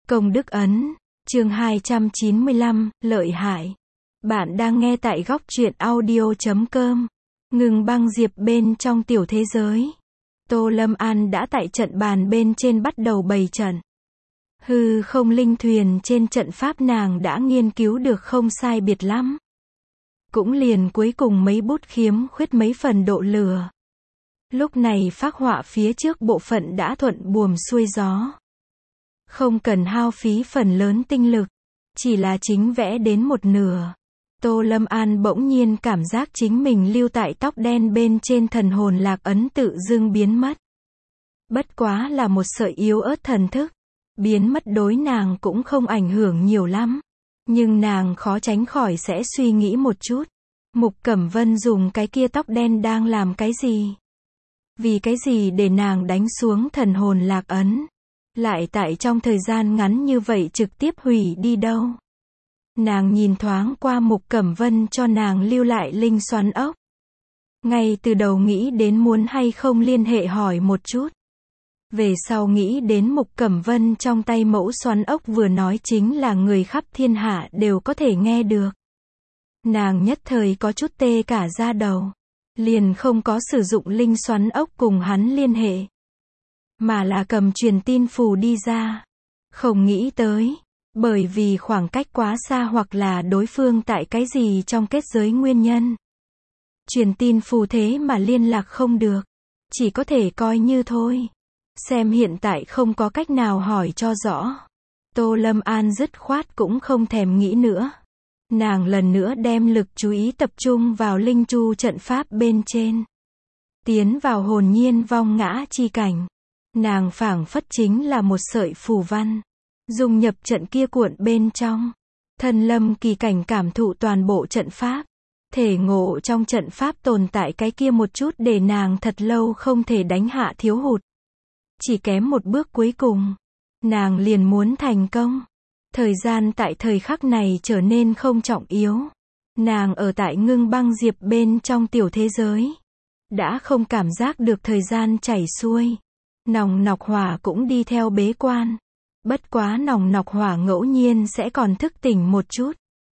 Công đức ấn, chương 295, lợi hại. Bạn đang nghe tại góc truyện audio.com. Ngừng băng diệp bên trong tiểu thế giới. Tô Lâm An đã tại trận bàn bên trên bắt đầu bày trận. Hư không linh thuyền trên trận pháp nàng đã nghiên cứu được không sai biệt lắm. Cũng liền cuối cùng mấy bút khiếm khuyết mấy phần độ lửa. Lúc này phác họa phía trước bộ phận đã thuận buồm xuôi gió. Không cần hao phí phần lớn tinh lực, chỉ là chính vẽ đến một nửa. Tô Lâm An bỗng nhiên cảm giác chính mình lưu tại tóc đen bên trên thần hồn lạc ấn tự dưng biến mất. Bất quá là một sợi yếu ớt thần thức, biến mất đối nàng cũng không ảnh hưởng nhiều lắm. Nhưng nàng khó tránh khỏi sẽ suy nghĩ một chút. Mục Cẩm Vân dùng cái kia tóc đen đang làm cái gì? Vì cái gì để nàng đánh xuống thần hồn lạc ấn? Lại tại trong thời gian ngắn như vậy trực tiếp hủy đi đâu? Nàng nhìn thoáng qua Mục Cẩm Vân cho nàng lưu lại linh xoắn ốc. Ngay từ đầu nghĩ đến muốn hay không liên hệ hỏi một chút. Về sau nghĩ đến Mục Cẩm Vân trong tay mẫu xoắn ốc vừa nói chính là người khắp thiên hạ đều có thể nghe được. Nàng nhất thời có chút tê cả da đầu. Liền không có sử dụng linh xoắn ốc cùng hắn liên hệ. Mà là cầm truyền tin phù đi ra. Không nghĩ tới. Bởi vì khoảng cách quá xa hoặc là đối phương tại cái gì trong kết giới nguyên nhân. Truyền tin phù thế mà liên lạc không được. Chỉ có thể coi như thôi. Xem hiện tại không có cách nào hỏi cho rõ. Tô Lâm An dứt khoát cũng không thèm nghĩ nữa. Nàng lần nữa đem lực chú ý tập trung vào linh chu trận pháp bên trên. Tiến vào hồn nhiên vong ngã chi cảnh. Nàng phảng phất chính là một sợi phù văn. Dung nhập trận kia cuộn bên trong. Thân lâm kỳ cảnh cảm thụ toàn bộ trận pháp. Thể ngộ trong trận pháp tồn tại cái kia một chút để nàng thật lâu không thể đánh hạ thiếu hụt. Chỉ kém một bước cuối cùng. Nàng liền muốn thành công. Thời gian tại thời khắc này trở nên không trọng yếu. Nàng ở tại ngưng băng diệp bên trong tiểu thế giới. Đã không cảm giác được thời gian chảy xuôi. Nòng nọc hỏa cũng đi theo bế quan. Bất quá nòng nọc hỏa ngẫu nhiên sẽ còn thức tỉnh một chút.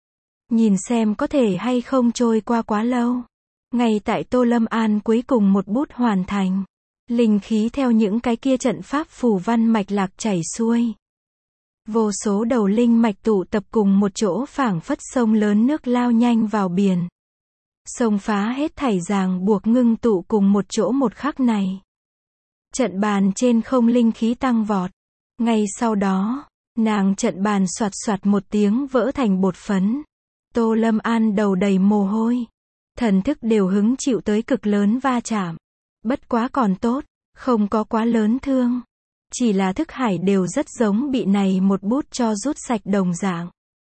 Nhìn xem có thể hay không trôi qua quá lâu. Ngay tại Tô Lâm An cuối cùng một bút hoàn thành. Linh khí theo những cái kia trận pháp phù văn mạch lạc chảy xuôi. Vô số đầu linh mạch tụ tập cùng một chỗ phảng phất sông lớn nước lao nhanh vào biển. Sông phá hết thảy ràng buộc ngưng tụ cùng một chỗ một khắc này. Trận bàn trên không linh khí tăng vọt. Ngay sau đó, nàng trận bàn soạt soạt một tiếng vỡ thành bột phấn. Tô Lâm An đầu đầy mồ hôi. Thần thức đều hứng chịu tới cực lớn va chạm. Bất quá còn tốt, không có quá lớn thương. Chỉ là thức hải đều rất giống bị này một bút cho rút sạch đồng dạng.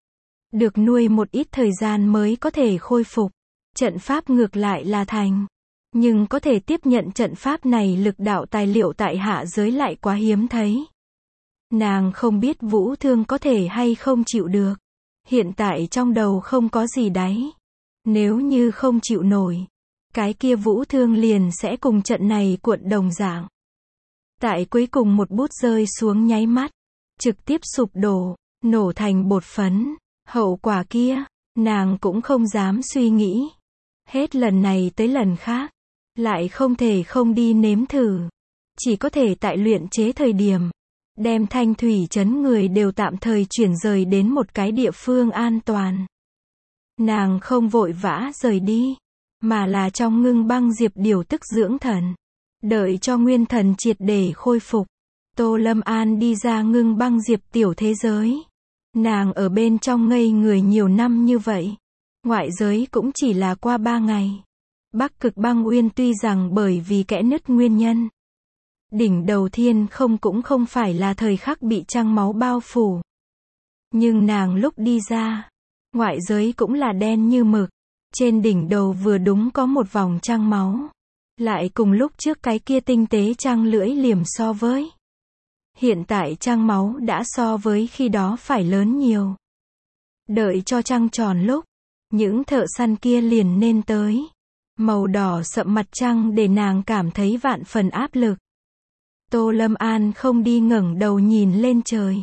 Được nuôi một ít thời gian mới có thể khôi phục. Trận pháp ngược lại là thành. Nhưng có thể tiếp nhận trận pháp này lực đạo tài liệu tại hạ giới lại quá hiếm thấy. Nàng không biết Vũ Thương có thể hay không chịu được. Hiện tại trong đầu không có gì đáy. Nếu như không chịu nổi, cái kia Vũ Thương liền sẽ cùng trận này cuộn đồng dạng. Tại cuối cùng một bút rơi xuống nháy mắt, trực tiếp sụp đổ, nổ thành bột phấn. Hậu quả kia, nàng cũng không dám suy nghĩ. Hết lần này tới lần khác, lại không thể không đi nếm thử. Chỉ có thể tại luyện chế thời điểm, đem Thanh Thủy trấn người đều tạm thời chuyển rời đến một cái địa phương an toàn. Nàng không vội vã rời đi, mà là trong ngưng băng diệp điều tức dưỡng thần. Đợi cho nguyên thần triệt để khôi phục. Tô Lâm An đi ra ngưng băng diệp tiểu thế giới. Nàng ở bên trong ngây người nhiều năm như vậy. Ngoại giới cũng chỉ là qua 3 ngày. Bắc Cực Băng Uyên tuy rằng bởi vì kẽ nứt nguyên nhân. Đỉnh đầu thiên không cũng không phải là thời khắc bị trăng máu bao phủ. Nhưng nàng lúc đi ra, ngoại giới cũng là đen như mực. Trên đỉnh đầu vừa đúng có một vòng trăng máu. Lại cùng lúc trước cái kia tinh tế trăng lưỡi liềm so với. Hiện tại trăng máu đã so với khi đó phải lớn nhiều. Đợi cho trăng tròn lúc, những thợ săn kia liền nên tới. Màu đỏ sậm mặt trăng để nàng cảm thấy vạn phần áp lực. Tô Lâm An không đi ngẩng đầu nhìn lên trời.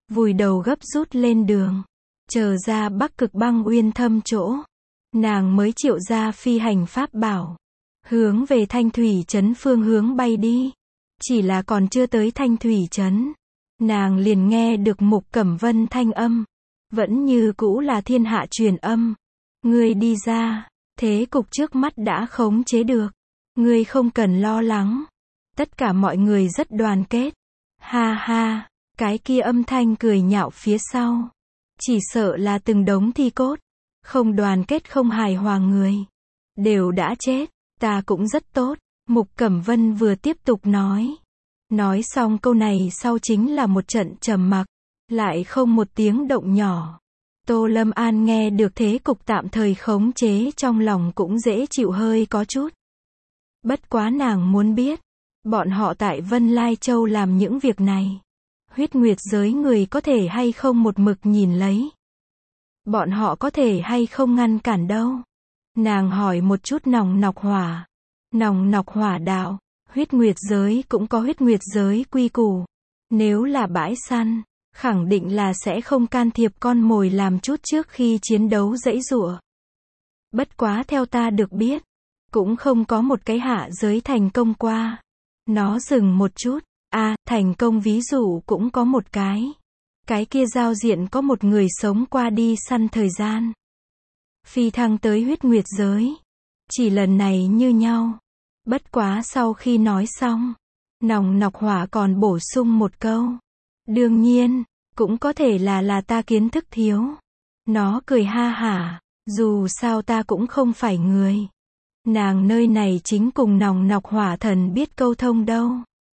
vùi đầu gấp rút lên đường. Chờ ra Bắc Cực Băng Uyên Thâm chỗ, nàng mới triệu ra phi hành pháp bảo, hướng về Thanh Thủy Trấn phương hướng bay đi. Chỉ là còn chưa tới Thanh Thủy Trấn, nàng liền nghe được Mục Cẩm Vân thanh âm, vẫn như cũ là thiên hạ truyền âm. Ngươi đi ra, thế cục trước mắt đã khống chế được. Ngươi không cần lo lắng. Tất cả mọi người rất đoàn kết. Ha ha, cái kia âm thanh cười nhạo phía sau. Chỉ sợ là từng đống thi cốt. Không đoàn kết không hài hòa người. Đều đã chết, ta cũng rất tốt. Mục Cẩm Vân vừa tiếp tục nói. Nói xong câu này sau chính là một trận trầm mặc. Lại không một tiếng động nhỏ. Tô Lâm An nghe được thế cục tạm thời khống chế trong lòng cũng dễ chịu hơi có chút. Bất quá nàng muốn biết, bọn họ tại Vân Lai Châu làm những việc này. Huyết Nguyệt giới người có thể hay không một mực nhìn lấy. Bọn họ có thể hay không ngăn cản đâu. Nàng hỏi một chút Nòng Nọc Hỏa. Nòng Nọc Hỏa đạo, Huyết Nguyệt giới cũng có Huyết Nguyệt giới quy củ. Nếu là bãi săn, khẳng định là sẽ không can thiệp con mồi làm chút trước khi chiến đấu giãy giụa. Bất quá theo ta được biết, cũng không có một cái hạ giới thành công qua. Nó dừng một chút. Thành công ví dụ cũng có một cái. Cái kia giao diện có một người sống qua đi săn thời gian. Phi thăng tới Huyết Nguyệt giới. Chỉ lần này như nhau. Bất quá sau khi nói xong, Nòng Nọc Hỏa còn bổ sung một câu. Đương nhiên, cũng có thể là ta kiến thức thiếu. Nó cười ha hả, dù sao ta cũng không phải người. Nàng nơi này chính cùng Nòng Nọc Hỏa thần biết câu thông đâu.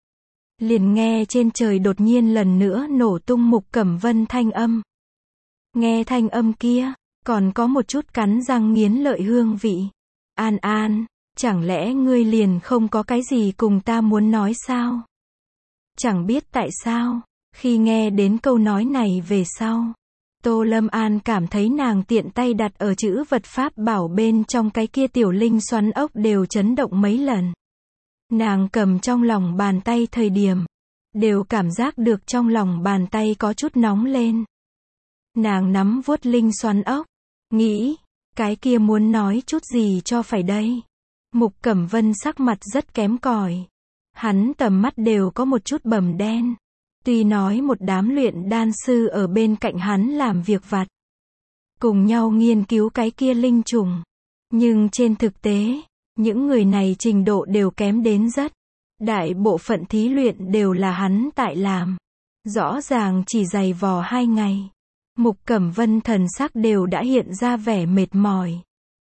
Liền nghe trên trời đột nhiên lần nữa nổ tung Mục Cẩm Vân thanh âm. Nghe thanh âm kia, còn có một chút cắn răng nghiến lợi hương vị. An An, chẳng lẽ ngươi liền không có cái gì cùng ta muốn nói sao? Chẳng biết tại sao, khi nghe đến câu nói này về sau, Tô Lâm An cảm thấy nàng tiện tay đặt ở chữ vật pháp bảo bên trong cái kia tiểu linh xoắn ốc đều chấn động mấy lần. Nàng cầm trong lòng bàn tay thời điểm, đều cảm giác được trong lòng bàn tay có chút nóng lên. Nàng nắm vuốt linh xoắn ốc, nghĩ, cái kia muốn nói chút gì cho phải đây. Mục Cẩm Vân sắc mặt rất kém cỏi. Hắn tầm mắt đều có một chút bầm đen. Tuy nói một đám luyện đan sư ở bên cạnh hắn làm việc vặt, cùng nhau nghiên cứu cái kia linh trùng. Nhưng trên thực tế, những người này trình độ đều kém đến rất. Đại bộ phận thí luyện đều là hắn tại làm. Rõ ràng chỉ dày vò 2 ngày. Mục Cẩm Vân thần sắc đều đã hiện ra vẻ mệt mỏi.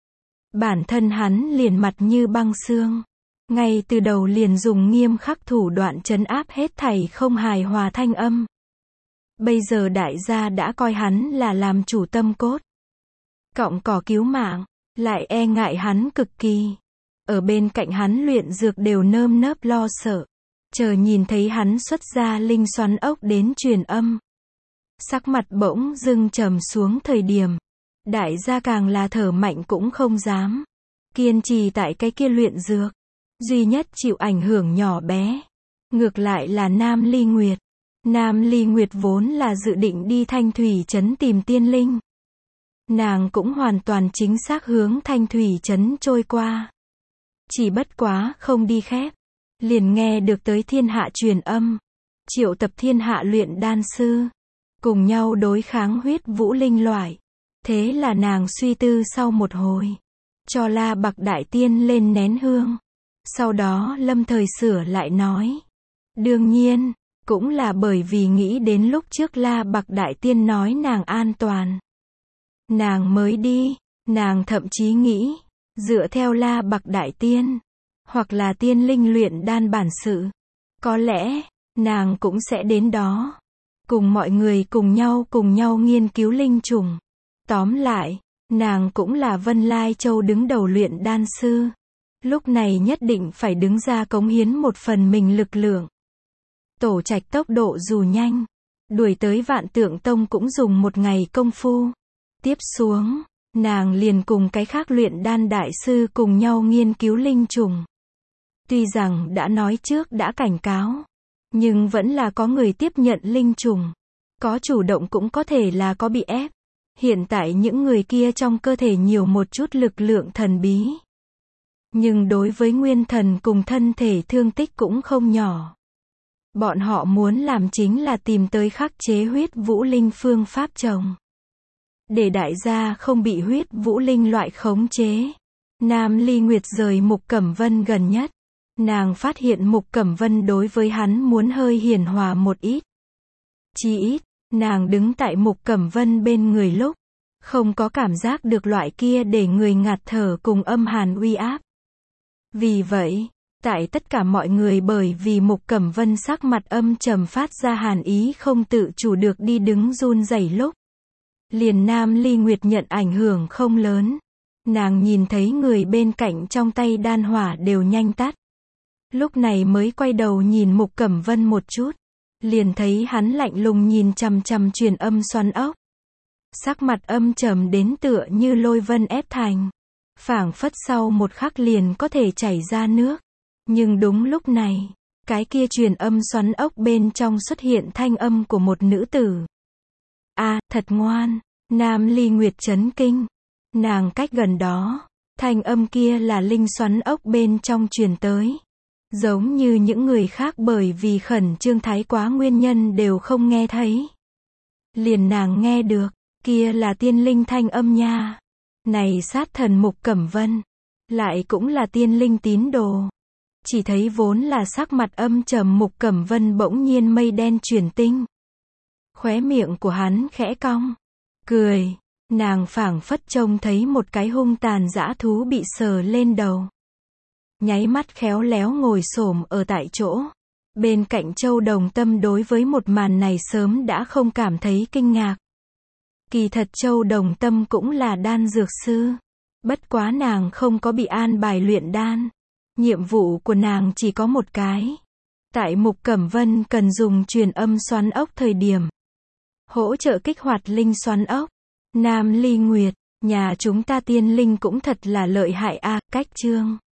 Bản thân hắn liền mặt như băng xương. Ngay từ đầu liền dùng nghiêm khắc thủ đoạn trấn áp hết thảy không hài hòa thanh âm. Bây giờ đại gia đã coi hắn là làm chủ tâm cốt. Cọng cỏ cứu mạng, lại e ngại hắn cực kỳ. Ở bên cạnh hắn luyện dược đều nơm nớp lo sợ. Chờ nhìn thấy hắn xuất ra linh xoắn ốc đến truyền âm. Sắc mặt bỗng dưng trầm xuống thời điểm. Đại gia càng là thở mạnh cũng không dám. Kiên trì tại cái kia luyện dược. Duy nhất chịu ảnh hưởng nhỏ bé. Ngược lại là Nam Ly Nguyệt. Nam Ly Nguyệt vốn là dự định đi Thanh Thủy Trấn tìm tiên linh. Nàng cũng hoàn toàn chính xác hướng Thanh Thủy Trấn trôi qua. Chỉ bất quá không đi khép. Liền nghe được tới thiên hạ truyền âm. Triệu tập thiên hạ luyện đan sư. Cùng nhau đối kháng huyết vũ linh loại. Thế là nàng suy tư sau một hồi. Cho La Bạc Đại Tiên lên nén hương. Sau đó lâm thời sửa lại nói. Đương nhiên, cũng là bởi vì nghĩ đến lúc trước La Bạc Đại Tiên nói nàng an toàn. Nàng mới đi, nàng thậm chí nghĩ, dựa theo La Bạc Đại Tiên, hoặc là tiên linh luyện đan bản sự. Có lẽ, nàng cũng sẽ đến đó. Cùng mọi người cùng nhau nghiên cứu linh trùng. Tóm lại, nàng cũng là Vân Lai Châu đứng đầu luyện đan sư. Lúc này nhất định phải đứng ra cống hiến một phần mình lực lượng. Tổ Trạch tốc độ dù nhanh, đuổi tới Vạn Tượng Tông cũng dùng 1 ngày công phu. Tiếp xuống, nàng liền cùng cái khác luyện đan đại sư cùng nhau nghiên cứu linh trùng. Tuy rằng đã nói trước đã cảnh cáo, nhưng vẫn là có người tiếp nhận linh trùng. Có chủ động cũng có thể là có bị ép. Hiện tại những người kia trong cơ thể nhiều một chút lực lượng thần bí. Nhưng đối với nguyên thần cùng thân thể thương tích cũng không nhỏ. Bọn họ muốn làm chính là tìm tới khắc chế huyết vũ linh phương pháp trồng. Để đại gia không bị huyết vũ linh loại khống chế. Nam Ly Nguyệt rời Mục Cẩm Vân gần nhất. Nàng phát hiện Mục Cẩm Vân đối với hắn muốn hơi hiền hòa một ít. Chỉ ít, nàng đứng tại Mục Cẩm Vân bên người lúc, không có cảm giác được loại kia để người ngạt thở cùng âm hàn uy áp. Vì vậy, tại tất cả mọi người bởi vì Mục Cẩm Vân sắc mặt âm trầm phát ra hàn ý không tự chủ được đi đứng run rẩy lúc. Liền Nam Ly Nguyệt nhận ảnh hưởng không lớn. Nàng nhìn thấy người bên cạnh trong tay đan hỏa đều nhanh tắt. Lúc này mới quay đầu nhìn Mục Cẩm Vân một chút. Liền thấy hắn lạnh lùng nhìn chằm chằm truyền âm xoắn ốc. Sắc mặt âm trầm đến tựa như lôi vân ép thành. Phảng phất sau một khắc liền có thể chảy ra nước. Nhưng đúng lúc này, cái kia truyền âm xoắn ốc bên trong xuất hiện thanh âm của một nữ tử. A, thật ngoan. Nam Ly Nguyệt chấn kinh. Nàng cách gần đó, thanh âm kia là linh xoắn ốc bên trong truyền tới. Giống như những người khác bởi vì khẩn trương thái quá nguyên nhân đều không nghe thấy. Liền nàng nghe được, kia là tiên linh thanh âm nha. Này sát thần Mục Cẩm Vân, lại cũng là tiên linh tín đồ. Chỉ thấy vốn là sắc mặt âm trầm Mục Cẩm Vân bỗng nhiên mây đen chuyển tinh. Khóe miệng của hắn khẽ cong, cười, nàng phảng phất trông thấy một cái hung tàn dã thú bị sờ lên đầu. Nháy mắt khéo léo ngồi xổm ở tại chỗ. Bên cạnh Châu Đồng Tâm đối với một màn này sớm đã không cảm thấy kinh ngạc. Kỳ thật Châu Đồng Tâm cũng là đan dược sư. Bất quá nàng không có bị an bài luyện đan. Nhiệm vụ của nàng chỉ có một cái. Tại Mục Cẩm Vân cần dùng truyền âm xoắn ốc thời điểm. Hỗ trợ kích hoạt linh xoắn ốc. Nam Ly Nguyệt, nhà chúng ta tiên linh cũng thật là lợi hại a. Cách chương